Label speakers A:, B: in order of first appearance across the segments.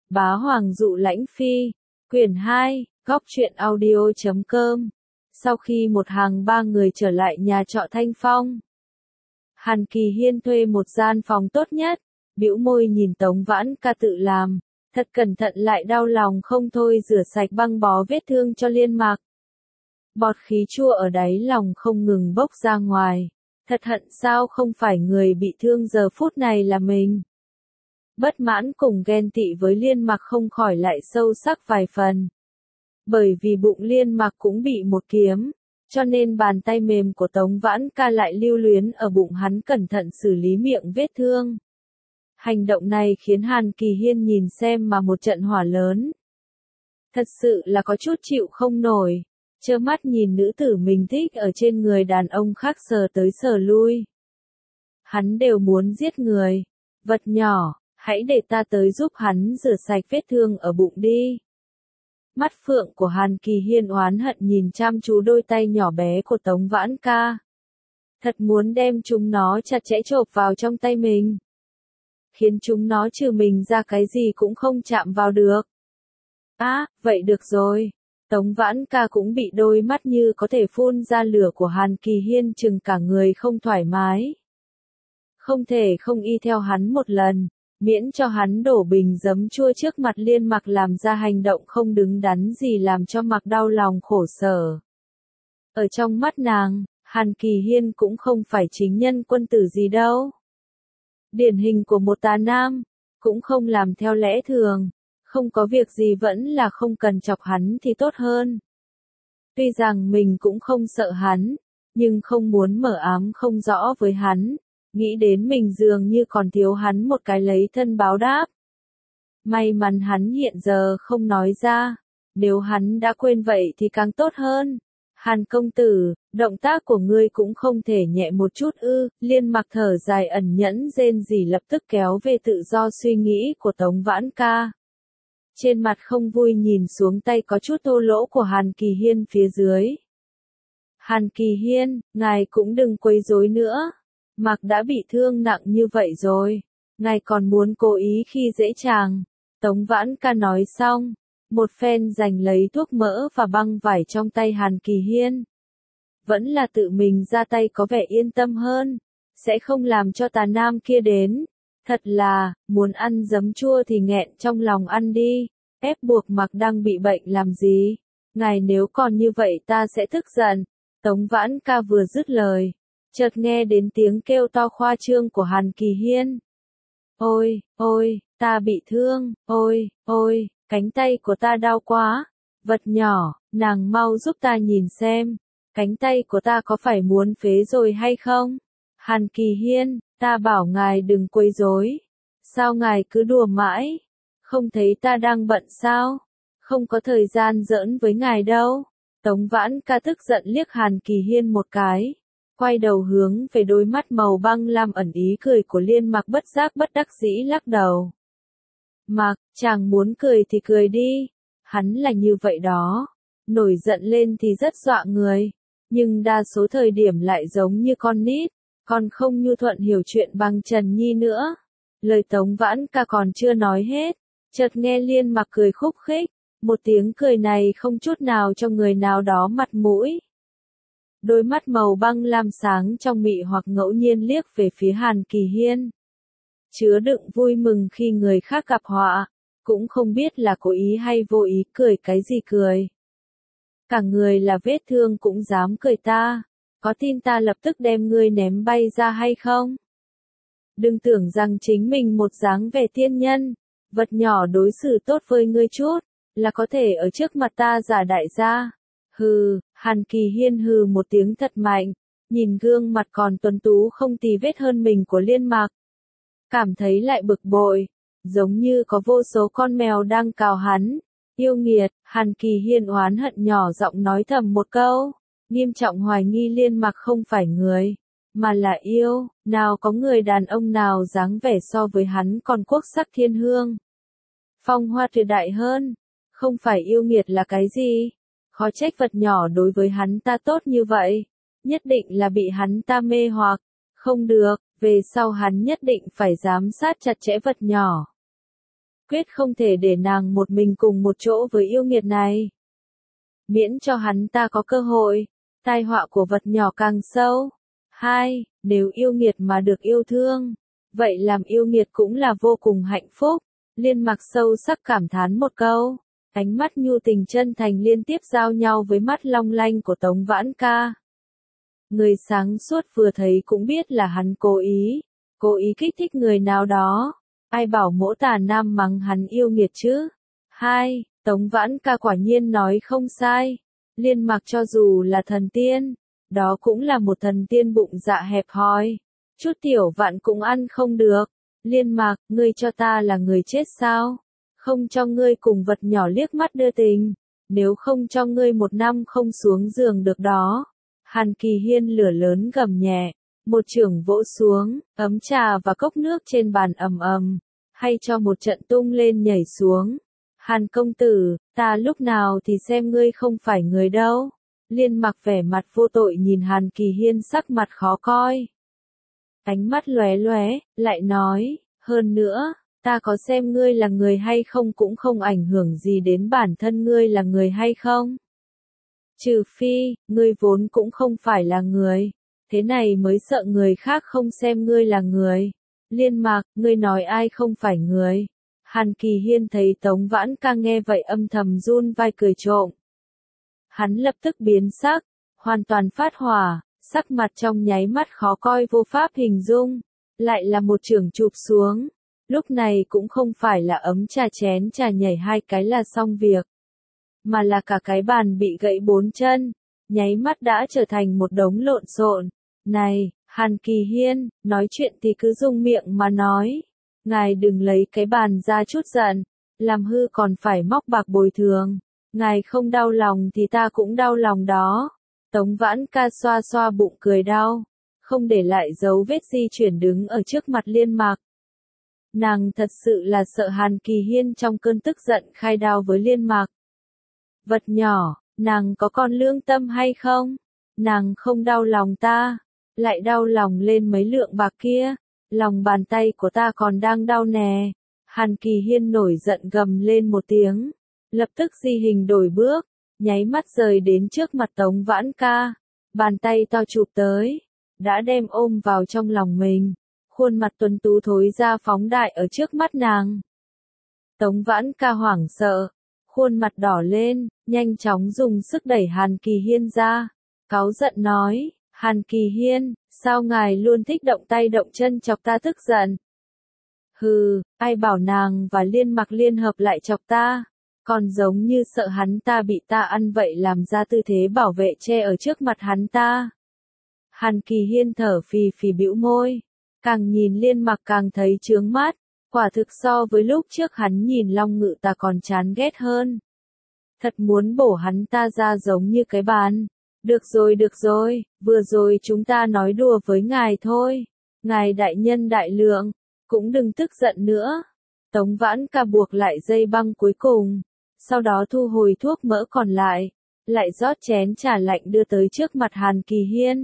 A: Bá Hoàng dụ lãnh phi, quyển 2, góc truyện audio.com. Sau khi một hàng ba người trở lại nhà trọ Thanh Phong, Hàn Kỳ Hiên thuê một gian phòng tốt nhất, bĩu môi nhìn Tống Vãn Ca tự làm, thật cẩn thận lại đau lòng không thôi rửa sạch băng bó vết thương cho Liên Mạc. Bọt khí chua ở đáy lòng không ngừng bốc ra ngoài, thật hận sao không phải người bị thương giờ phút này là mình. Bất mãn cùng ghen tị với Liên Mạc không khỏi lại sâu sắc vài phần. Bởi vì bụng Liên Mạc cũng bị một kiếm, cho nên bàn tay mềm của Tống Vãn Ca lại lưu luyến ở bụng hắn cẩn thận xử lý miệng vết thương. Hành động này khiến Hàn Kỳ Hiên nhìn xem mà một trận hỏa lớn. Thật sự là có chút chịu không nổi, trơ mắt nhìn nữ tử mình thích ở trên người đàn ông khác sờ tới sờ lui. Hắn đều muốn giết người. Vật nhỏ, hãy để ta tới giúp hắn rửa sạch vết thương ở bụng đi. Mắt phượng của Hàn Kỳ Hiên oán hận nhìn chăm chú đôi tay nhỏ bé của Tống Vãn Ca. Thật muốn đem chúng nó chặt chẽ chộp vào trong tay mình. Khiến chúng nó trừ mình ra cái gì cũng không chạm vào được. Vậy được rồi. Tống Vãn Ca cũng bị đôi mắt như có thể phun ra lửa của Hàn Kỳ Hiên chừng cả người không thoải mái. Không thể không y theo hắn một lần, miễn cho hắn đổ bình giấm chua trước mặt Liên Mạc làm ra hành động không đứng đắn gì làm cho Mạc đau lòng khổ sở. Ở trong mắt nàng, Hàn Kỳ Hiên cũng không phải chính nhân quân tử gì đâu. Điển hình của một tà nam, cũng không làm theo lẽ thường, không có việc gì vẫn là không cần chọc hắn thì tốt hơn. Tuy rằng mình cũng không sợ hắn, nhưng không muốn mở ám không rõ với hắn, nghĩ đến mình dường như còn thiếu hắn một cái lấy thân báo đáp. May mắn hắn hiện giờ không nói ra, nếu hắn đã quên vậy thì càng tốt hơn. Hàn công tử, động tác của ngươi cũng không thể nhẹ một chút ư? Liên Mạc thở dài ẩn nhẫn rên rỉ lập tức kéo về tự do suy nghĩ của Tống Vãn Ca. Trên mặt không vui nhìn xuống tay có chút thô lỗ của Hàn Kỳ Hiên phía dưới. Hàn Kỳ Hiên, ngài cũng đừng quấy rối nữa. Mạc đã bị thương nặng như vậy rồi, ngài còn muốn cố ý khi dễ chàng. Tống Vãn Ca nói xong, một phen giành lấy thuốc mỡ và băng vải trong tay Hàn Kỳ Hiên. Vẫn là tự mình ra tay có vẻ yên tâm hơn, sẽ không làm cho tà nam kia đến. Thật là, muốn ăn giấm chua thì nghẹn trong lòng ăn đi, ép buộc Mạc đang bị bệnh làm gì. Ngài nếu còn như vậy ta sẽ tức giận. Tống Vãn Ca vừa dứt lời, chợt nghe đến tiếng kêu to khoa trương của Hàn Kỳ Hiên. Ôi, ta bị thương, ôi, cánh tay của ta đau quá. Vật nhỏ, nàng mau giúp ta nhìn xem, cánh tay của ta có phải muốn phế rồi hay không? Hàn Kỳ Hiên, ta bảo ngài đừng quấy rối. Sao ngài cứ đùa mãi? Không thấy ta đang bận sao? Không có thời gian giỡn với ngài đâu. Tống Vãn Ca tức giận liếc Hàn Kỳ Hiên một cái, quay đầu hướng về đôi mắt màu băng lam ẩn ý cười của Liên Mạc bất giác bất đắc dĩ lắc đầu. Mạc, chàng muốn cười thì cười đi. Hắn là như vậy đó. Nổi giận lên thì rất dọa người. Nhưng đa số thời điểm lại giống như con nít. Còn không nhu thuận hiểu chuyện bằng Trần Nhi nữa. Lời Tống Vãn Ca còn chưa nói hết. Chợt nghe Liên Mạc cười khúc khích. Một tiếng cười này không chút nào cho người nào đó mặt mũi. Đôi mắt màu băng lam sáng trong mị hoặc ngẫu nhiên liếc về phía Hàn Kỳ Hiên. Chứa đựng vui mừng khi người khác gặp họa, cũng không biết là cố ý hay vô ý cười cái gì cười. Cả người là vết thương cũng dám cười ta, có tin ta lập tức đem ngươi ném bay ra hay không? Đừng tưởng rằng chính mình một dáng vẻ tiên nhân, vật nhỏ đối xử tốt với ngươi chút, là có thể ở trước mặt ta giả đại gia. Hừ, Hàn Kỳ Hiên hừ một tiếng thật mạnh, nhìn gương mặt còn tuấn tú không tì vết hơn mình của Liên Mạc. Cảm thấy lại bực bội, giống như có vô số con mèo đang cào hắn. Yêu nghiệt, Hàn Kỳ Hiên oán hận nhỏ giọng nói thầm một câu, nghiêm trọng hoài nghi Liên Mạc không phải người, mà là yêu. Nào có người đàn ông nào dáng vẻ so với hắn còn quốc sắc thiên hương, phong hoa tuyệt đại hơn. Không phải yêu nghiệt là cái gì? Khó trách vật nhỏ đối với hắn ta tốt như vậy. Nhất định là bị hắn ta mê hoặc. Không được, về sau hắn nhất định phải giám sát chặt chẽ vật nhỏ. quyết không thể để nàng một mình cùng một chỗ với yêu nghiệt này. Miễn cho hắn ta có cơ hội, tai họa của vật nhỏ càng sâu. 2. Nếu yêu nghiệt mà được yêu thương, vậy làm yêu nghiệt cũng là vô cùng hạnh phúc. Liên Mặc sâu sắc cảm thán một câu, ánh mắt nhu tình chân thành liên tiếp giao nhau với mắt long lanh của Tống Vãn Ca. Người sáng suốt vừa thấy cũng biết là hắn cố ý kích thích người nào đó. Ai bảo Mỗ Tà Nam mắng hắn yêu nghiệt chứ? 2. Tống Vãn Ca quả nhiên nói không sai. Liên Mặc cho dù là thần tiên, đó cũng là một thần tiên bụng dạ hẹp hòi. Chút tiểu vạn cũng ăn không được. Liên Mặc, ngươi cho ta là người chết sao? Không cho ngươi cùng vật nhỏ liếc mắt đưa tình. Nếu không cho ngươi 1 năm không xuống giường được đó. Hàn Kỳ Hiên lửa lớn gầm nhẹ. Một chưởng vỗ xuống, ấm trà và cốc nước trên bàn ầm ầm, hay cho một trận tung lên nhảy xuống. Hàn công tử, ta lúc nào thì xem ngươi không phải người đâu. Liên Mặc vẻ mặt vô tội nhìn Hàn Kỳ Hiên sắc mặt khó coi. Ánh mắt lóe lóe, lại nói, hơn nữa, ta có xem ngươi là người hay không cũng không ảnh hưởng gì đến bản thân ngươi là người hay không. Trừ phi, ngươi vốn cũng không phải là người. Thế này mới sợ người khác không xem ngươi là người. Liên Mặc, ngươi nói ai không phải người. Hàn Kỳ Hiên thấy Tống Vãn Ca nghe vậy âm thầm run vai cười trộm. Hắn lập tức biến sắc, hoàn toàn phát hỏa, sắc mặt trong nháy mắt khó coi vô pháp hình dung. Lại là một chưởng chụp xuống. Lúc này cũng không phải là ấm trà chén trà nhảy 2 cái là xong việc. Mà là cả cái bàn bị gãy 4 chân. Nháy mắt đã trở thành một đống lộn xộn. Này, Hàn Kỳ Hiên, nói chuyện thì cứ dùng miệng mà nói. Ngài đừng lấy cái bàn ra chút giận, làm hư còn phải móc bạc bồi thường. Ngài không đau lòng thì ta cũng đau lòng đó. Tống Vãn Ca xoa xoa bụng cười đau, không để lại dấu vết di chuyển đứng ở trước mặt Liên Mặc. Nàng thật sự là sợ Hàn Kỳ Hiên trong cơn tức giận khai đao với Liên Mặc. Vật nhỏ, nàng có còn lương tâm hay không? Nàng không đau lòng ta, lại đau lòng lên mấy lượng bạc kia. Lòng bàn tay của ta còn đang đau nè. Hàn Kỳ Hiên nổi giận gầm lên một tiếng. Lập tức di hình đổi bước, nháy mắt rời đến trước mặt Tống Vãn Ca. Bàn tay to chụp tới, đã đem ôm vào trong lòng mình. Khuôn mặt tuấn tú thối ra phóng đại ở trước mắt nàng. Tống Vãn Ca hoảng sợ, khuôn mặt đỏ lên, nhanh chóng dùng sức đẩy Hàn Kỳ Hiên ra. Cáu giận nói, Hàn Kỳ Hiên, sao ngài luôn thích động tay động chân chọc ta tức giận? Hừ, ai bảo nàng và Liên Mặc liên hợp lại chọc ta, còn giống như sợ hắn ta bị ta ăn vậy làm ra tư thế bảo vệ che ở trước mặt hắn ta. Hàn Kỳ Hiên thở phì phì bĩu môi, càng nhìn Liên Mặc càng thấy chướng mắt, quả thực so với lúc trước hắn nhìn Long Ngự ta còn chán ghét hơn. Thật muốn bổ hắn ta ra giống như cái bàn. Được rồi, vừa rồi chúng ta nói đùa với ngài thôi. Ngài đại nhân đại lượng, cũng đừng tức giận nữa. Tống Vãn Ca buộc lại dây băng cuối cùng, sau đó thu hồi thuốc mỡ còn lại rót chén trà lạnh đưa tới trước mặt Hàn Kỳ Hiên.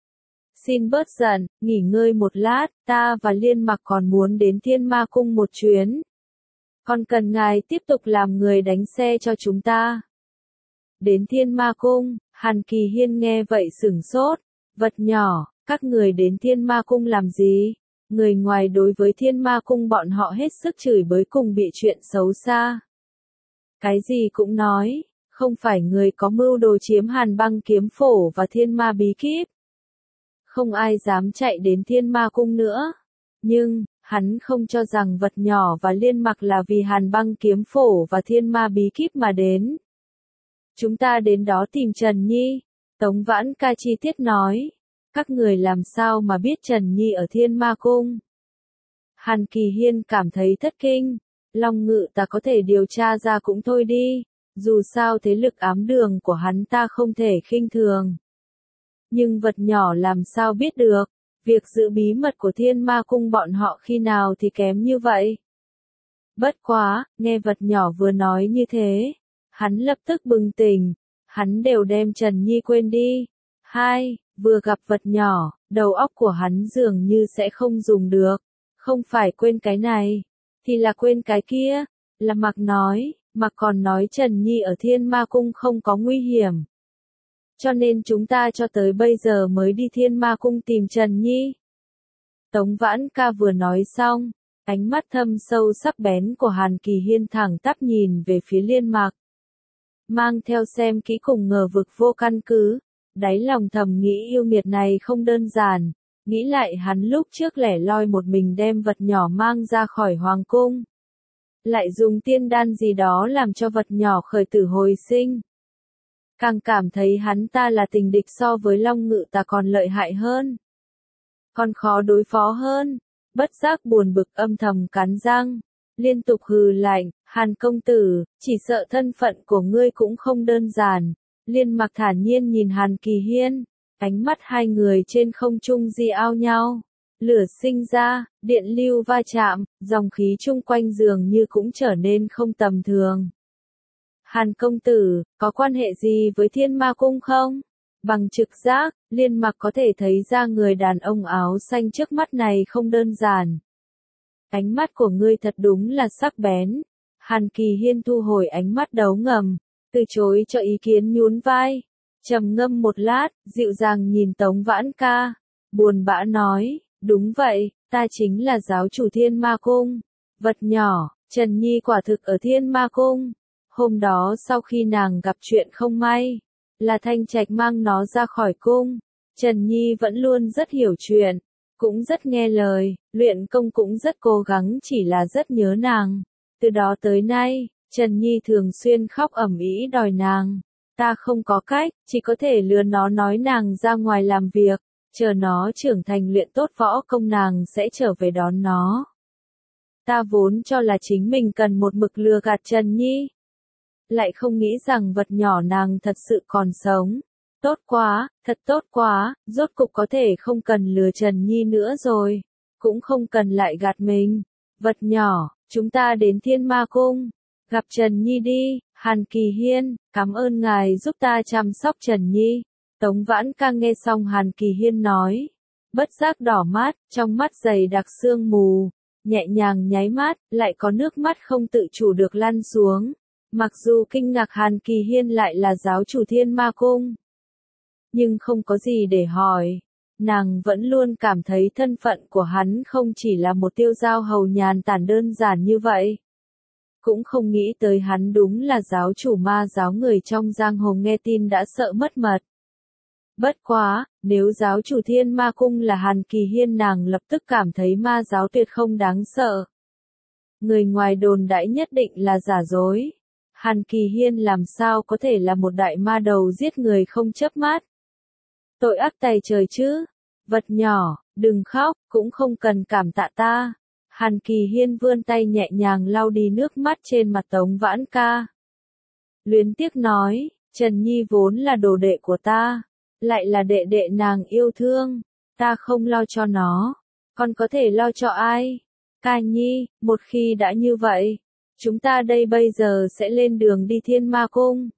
A: Xin bớt giận, nghỉ ngơi một lát, ta và Liên Mặc còn muốn đến Thiên Ma Cung một chuyến. Còn cần ngài tiếp tục làm người đánh xe cho chúng ta. Đến Thiên Ma Cung, Hàn Kỳ Hiên nghe vậy sửng sốt. Vật nhỏ, các người đến Thiên Ma Cung làm gì? Người ngoài đối với Thiên Ma Cung bọn họ hết sức chửi bới cùng bị chuyện xấu xa. Cái gì cũng nói, không phải người có mưu đồ chiếm Hàn Băng kiếm phổ và Thiên Ma bí kíp. Không ai dám chạy đến Thiên Ma Cung nữa. Nhưng, hắn không cho rằng vật nhỏ và Liên Mặc là vì Hàn Băng kiếm phổ và Thiên Ma bí kíp mà đến. Chúng ta đến đó tìm Trần Nhi. Tống Vãn Ca chi tiết nói. Các người làm sao mà biết Trần Nhi ở Thiên Ma Cung? Hàn Kỳ Hiên cảm thấy thất kinh. Long Ngự ta có thể điều tra ra cũng thôi đi. Dù sao thế lực ám đường của hắn ta không thể khinh thường. Nhưng vật nhỏ làm sao biết được. Việc giữ bí mật của Thiên Ma Cung bọn họ khi nào thì kém như vậy. Bất quá, nghe vật nhỏ vừa nói như thế. Hắn lập tức bừng tỉnh. Hắn đều đem Trần Nhi quên đi. 2. Vừa gặp vật nhỏ, đầu óc của hắn dường như sẽ không dùng được. Không phải quên cái này, thì là quên cái kia, là Mạc nói, Mạc còn nói Trần Nhi ở Thiên Ma Cung không có nguy hiểm. Cho nên chúng ta cho tới bây giờ mới đi Thiên Ma Cung tìm Trần Nhi. Tống Vãn Ca vừa nói xong, ánh mắt thâm sâu sắc bén của Hàn Kỳ Hiên thẳng tắp nhìn về phía Liên Mạc. Mang theo xem kỹ cùng ngờ vực vô căn cứ, đáy lòng thầm nghĩ yêu nghiệt này không đơn giản, nghĩ lại hắn lúc trước lẻ loi một mình đem vật nhỏ mang ra khỏi hoàng cung. Lại dùng tiên đan gì đó làm cho vật nhỏ khởi tử hồi sinh. Càng cảm thấy hắn ta là tình địch so với Long Ngự ta còn lợi hại hơn. Còn khó đối phó hơn, bất giác buồn bực âm thầm cắn răng, liên tục hừ lạnh, Hàn công tử, chỉ sợ thân phận của ngươi cũng không đơn giản. Liên Mạc thản nhiên nhìn Hàn Kỳ Hiên, ánh mắt hai người trên không trung di ao nhau. Lửa sinh ra, điện lưu va chạm, dòng khí chung quanh dường như cũng trở nên không tầm thường. Hàn công tử, có quan hệ gì với Thiên Ma Cung không? Bằng trực giác, Liên Mạc có thể thấy ra người đàn ông áo xanh trước mắt này không đơn giản. Ánh mắt của ngươi thật đúng là sắc bén. Hàn Kỳ Hiên thu hồi ánh mắt đấu ngầm, từ chối cho ý kiến nhún vai. Trầm ngâm một lát, dịu dàng nhìn Tống Vãn Ca, buồn bã nói, đúng vậy, ta chính là giáo chủ Thiên Ma Cung. Vật nhỏ, Trần Nhi quả thực ở Thiên Ma Cung. Hôm đó sau khi nàng gặp chuyện không may, là Thanh Trạch mang nó ra khỏi cung. Trần Nhi vẫn luôn rất hiểu chuyện, cũng rất nghe lời, luyện công cũng rất cố gắng, chỉ là rất nhớ nàng. Từ đó tới nay, Trần Nhi thường xuyên khóc ầm ĩ đòi nàng. Ta không có cách, chỉ có thể lừa nó nói nàng ra ngoài làm việc, chờ nó trưởng thành luyện tốt võ công nàng sẽ trở về đón nó. Ta vốn cho là chính mình cần một mực lừa gạt Trần Nhi. Lại không nghĩ rằng vật nhỏ nàng thật sự còn sống. Tốt quá, thật tốt quá, rốt cục có thể không cần lừa Trần Nhi nữa rồi. Cũng không cần lại gạt mình. Vật nhỏ, chúng ta đến Thiên Ma Cung. Gặp Trần Nhi đi, Hàn Kỳ Hiên, cảm ơn ngài giúp ta chăm sóc Trần Nhi. Tống Vãn Ca nghe xong Hàn Kỳ Hiên nói. Bất giác đỏ mắt, trong mắt dày đặc sương mù. Nhẹ nhàng nháy mắt, lại có nước mắt không tự chủ được lăn xuống. Mặc dù kinh ngạc Hàn Kỳ Hiên lại là giáo chủ Thiên Ma Cung, nhưng không có gì để hỏi. Nàng vẫn luôn cảm thấy thân phận của hắn không chỉ là một tiêu giao hầu nhàn tản đơn giản như vậy. Cũng không nghĩ tới hắn đúng là giáo chủ ma giáo, người trong giang hồ nghe tin đã sợ mất mật. Bất quá, nếu giáo chủ Thiên Ma Cung là Hàn Kỳ Hiên, nàng lập tức cảm thấy ma giáo tuyệt không đáng sợ. Người ngoài đồn đãi nhất định là giả dối. Hàn Kỳ Hiên làm sao có thể là một đại ma đầu giết người không chớp mắt. Tội ác tày trời chứ. Vật nhỏ, đừng khóc, cũng không cần cảm tạ ta. Hàn Kỳ Hiên vươn tay nhẹ nhàng lau đi nước mắt trên mặt Tống Vãn Ca. Luyến tiếc nói, Trần Nhi vốn là đồ đệ của ta, lại là đệ đệ nàng yêu thương, ta không lo cho nó, còn có thể lo cho ai? Ca Nhi, một khi đã như vậy, chúng ta đây bây giờ sẽ lên đường đi Thiên Ma Cung.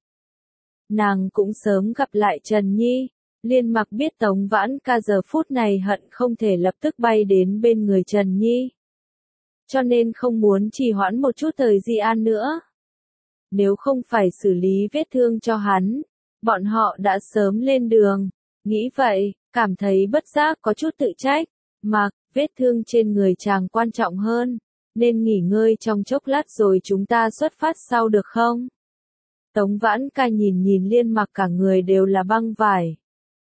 A: Nàng cũng sớm gặp lại Trần Nhi. Liên Mặc biết Tống Vãn Ca giờ phút này hận không thể lập tức bay đến bên người Trần Nhi, cho nên không muốn trì hoãn một chút thời gian nữa. Nếu không phải xử lý vết thương cho hắn, bọn họ đã sớm lên đường. Nghĩ vậy, cảm thấy bất giác có chút tự trách. Mặc, vết thương trên người chàng quan trọng hơn, nên nghỉ ngơi trong chốc lát rồi chúng ta xuất phát sau được không? Tống Vãn Ca nhìn nhìn Liên Mặc cả người đều là băng vải,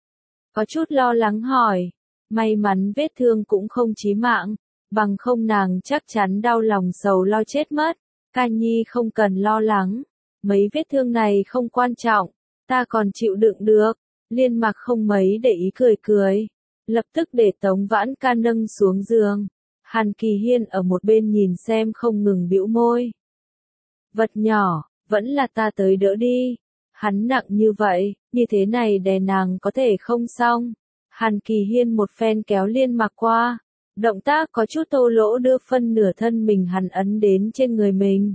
A: có chút lo lắng hỏi. May mắn vết thương cũng không chí mạng, bằng không nàng chắc chắn đau lòng sầu lo chết mất. Ca Nhi không cần lo lắng, mấy vết thương này không quan trọng, ta còn chịu đựng được. Liên Mặc không mấy để ý cười cười, lập tức để Tống Vãn Ca nâng xuống giường. Hàn Kỳ Hiên ở một bên nhìn xem không ngừng bĩu môi. Vật nhỏ, vẫn là ta tới đỡ đi. Hắn nặng như vậy, như thế này đè nàng có thể không xong. Hàn Kỳ Hiên một phen kéo Liên Mặc qua, động tác có chút thô lỗ đưa phân nửa thân mình hắn ấn đến trên người mình.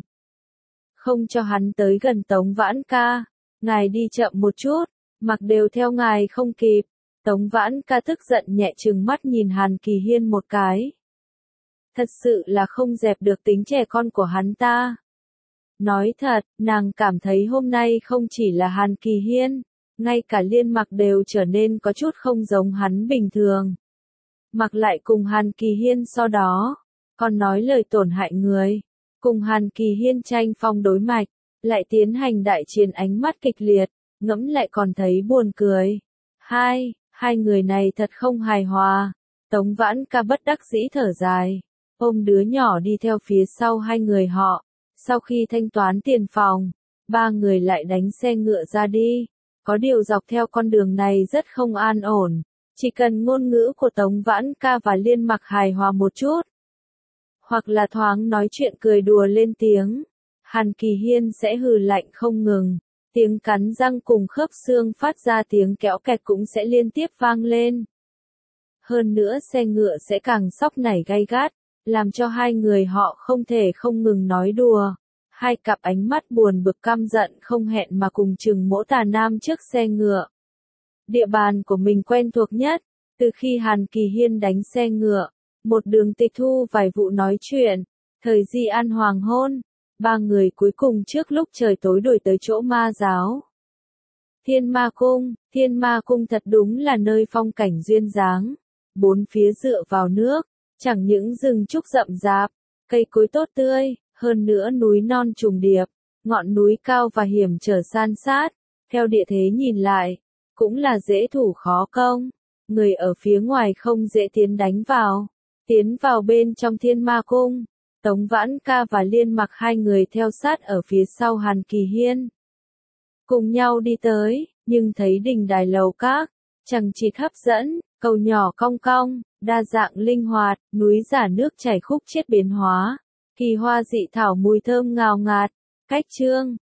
A: Không cho hắn tới gần Tống Vãn Ca, ngài đi chậm một chút, Mặc đều theo ngài không kịp. Tống Vãn Ca tức giận nhẹ trừng mắt nhìn Hàn Kỳ Hiên một cái. thật sự là không dẹp được tính trẻ con của hắn ta. Nói thật, nàng cảm thấy hôm nay không chỉ là Hàn Kỳ Hiên, ngay cả Liên Mặc đều trở nên có chút không giống hắn bình thường. Mặc lại cùng Hàn Kỳ Hiên so đó, còn nói lời tổn hại người, cùng Hàn Kỳ Hiên tranh phong đối mạch, lại tiến hành đại chiến ánh mắt kịch liệt, ngẫm lại còn thấy buồn cười. Hai người này thật không hài hòa. Tống Vãn Ca bất đắc dĩ thở dài, ôm đứa nhỏ đi theo phía sau hai người họ. Sau khi thanh toán tiền phòng, ba người lại đánh xe ngựa ra đi. Có điều dọc theo con đường này rất không an ổn, chỉ cần ngôn ngữ của Tống Vãn Ca và Liên Mặc hài hòa một chút, hoặc là thoáng nói chuyện cười đùa lên tiếng, Hàn Kỳ Hiên sẽ hừ lạnh không ngừng, tiếng cắn răng cùng khớp xương phát ra tiếng kéo kẹt cũng sẽ liên tiếp vang lên. Hơn nữa xe ngựa sẽ càng sóc nảy gay gắt, làm cho hai người họ không thể không ngừng nói đùa. Hai cặp ánh mắt buồn bực căm giận không hẹn mà cùng chừng Mỗ Tà Nam trước xe ngựa. Địa bàn của mình quen thuộc nhất, từ khi Hàn Kỳ Hiên đánh xe ngựa, một đường tịch thu vài vụ nói chuyện, thời Di An hoàng hôn, ba người cuối cùng trước lúc trời tối đuổi tới chỗ ma giáo. Thiên Ma Cung thật đúng là nơi phong cảnh duyên dáng, bốn phía dựa vào nước, chẳng những rừng trúc rậm rạp, cây cối tốt tươi, hơn nữa núi non trùng điệp, ngọn núi cao và hiểm trở san sát, theo địa thế nhìn lại, cũng là dễ thủ khó công, người ở phía ngoài không dễ tiến vào bên trong Thiên Ma Cung. Tống Vãn Ca và Liên Mặc hai người theo sát ở phía sau Hàn Kỳ Hiên. Cùng nhau đi tới, nhưng thấy đình đài lầu các, chằng chịt hấp dẫn, cầu nhỏ cong cong, đa dạng linh hoạt, núi giả nước chảy khúc chiết biến hóa, kỳ hoa dị thảo mùi thơm ngào ngạt, cách chương,